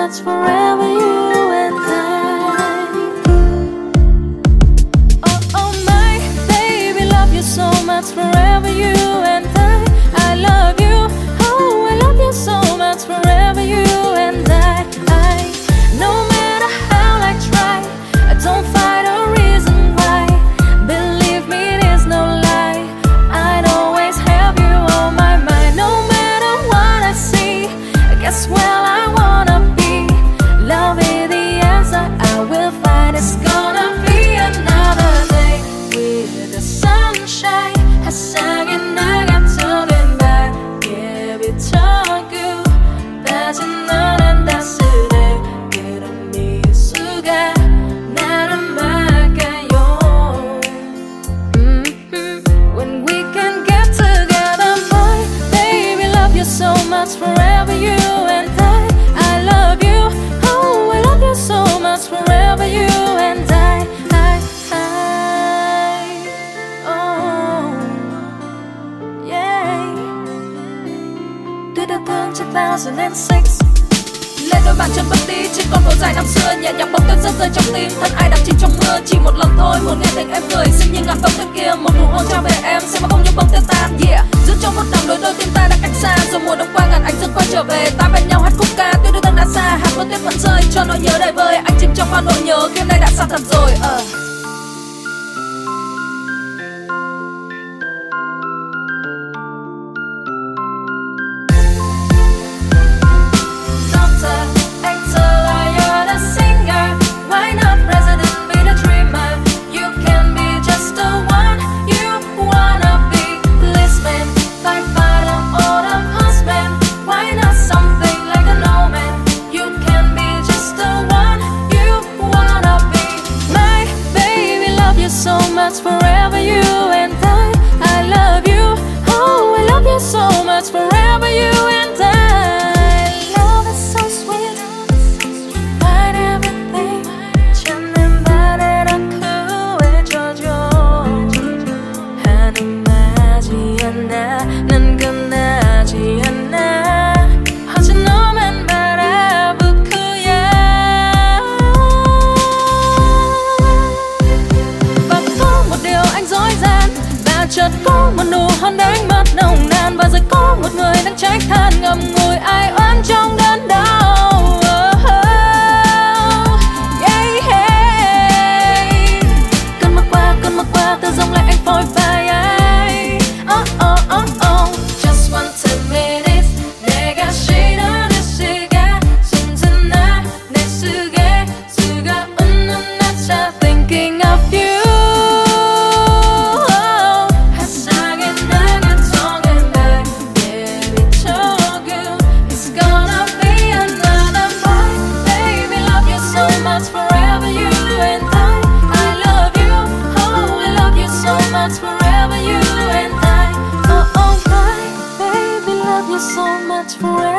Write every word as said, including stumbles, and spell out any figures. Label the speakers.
Speaker 1: much forever, you and I. Oh, oh my baby, love you so much forever, you and I. I love you, oh I love you so much forever, you and I. I no matter how I try, I don't find a reason why. Believe me, there's no lie, I'd always have you on my mind. No matter what I see, I guess well I wanna be. Love is the answer I will find. It's gonna be another day with the sunshine. 화창한 날 같은 날 예비쳐구 빠진 너란 따스해. 그런 미소가 나를 막아요. Mm-hmm. When we can get together, boy, baby, love you so much forever, you and I. I love you, oh, I love you so much forever, you and I. I, I, oh, yeah. Từ đầu tháng two thousand six.
Speaker 2: Lên đôi bàn chân bước đi trên con phố dài năm xưa, nhẹ nhàng bông tuyết rơi rơi trong tim. Thân ai đắm chìm trong mưa, chỉ một lần thôi muốn nghe tiếng em cười. Xinh như ngàn bông tuyết kia, một nụ hôn trao về em, sẽ mà không như bông tuyết tan. Yeah, giữ trong phút nằm đôi đôi tim ta đã cách xa. Rồi mùa đông qua ngàn ánh dương quay trở về, ta bên nhau hát khúc ca. Tuyết đưa thân đã xa, hạt mưa tuyết vẫn rơi cho nỗi nhớ đầy vơi. Anh chìm trong bao nỗi nhớ, khi nay đã xa thật rồi. Uh.
Speaker 1: So much forever, you and I. I love you, oh I love you so much forever, you and I. Love is so sweet, find everything. 찾는 말에 다 구해줘줘. 한음하지 않아, 난 끝나지 않아. 어제 너만 바라보고야. Anh dối gian và chợt có một nụ hôn đánh mất nồng nàn. Và rồi có một người đang trách than ngậm ngùi ai oán trong đớn đau. Oh, oh, yeah, yeah. Cơn mưa qua, cơn mưa qua, từ dòng lại anh phôi phai ai. Oh, oh, oh, oh. Just one ten minutes 내가 싫어하는 시간 숨지나 내 속에 수가 없는 나차 thinking of you. Forever, you and I. Oh, oh, my baby, love you so much forever.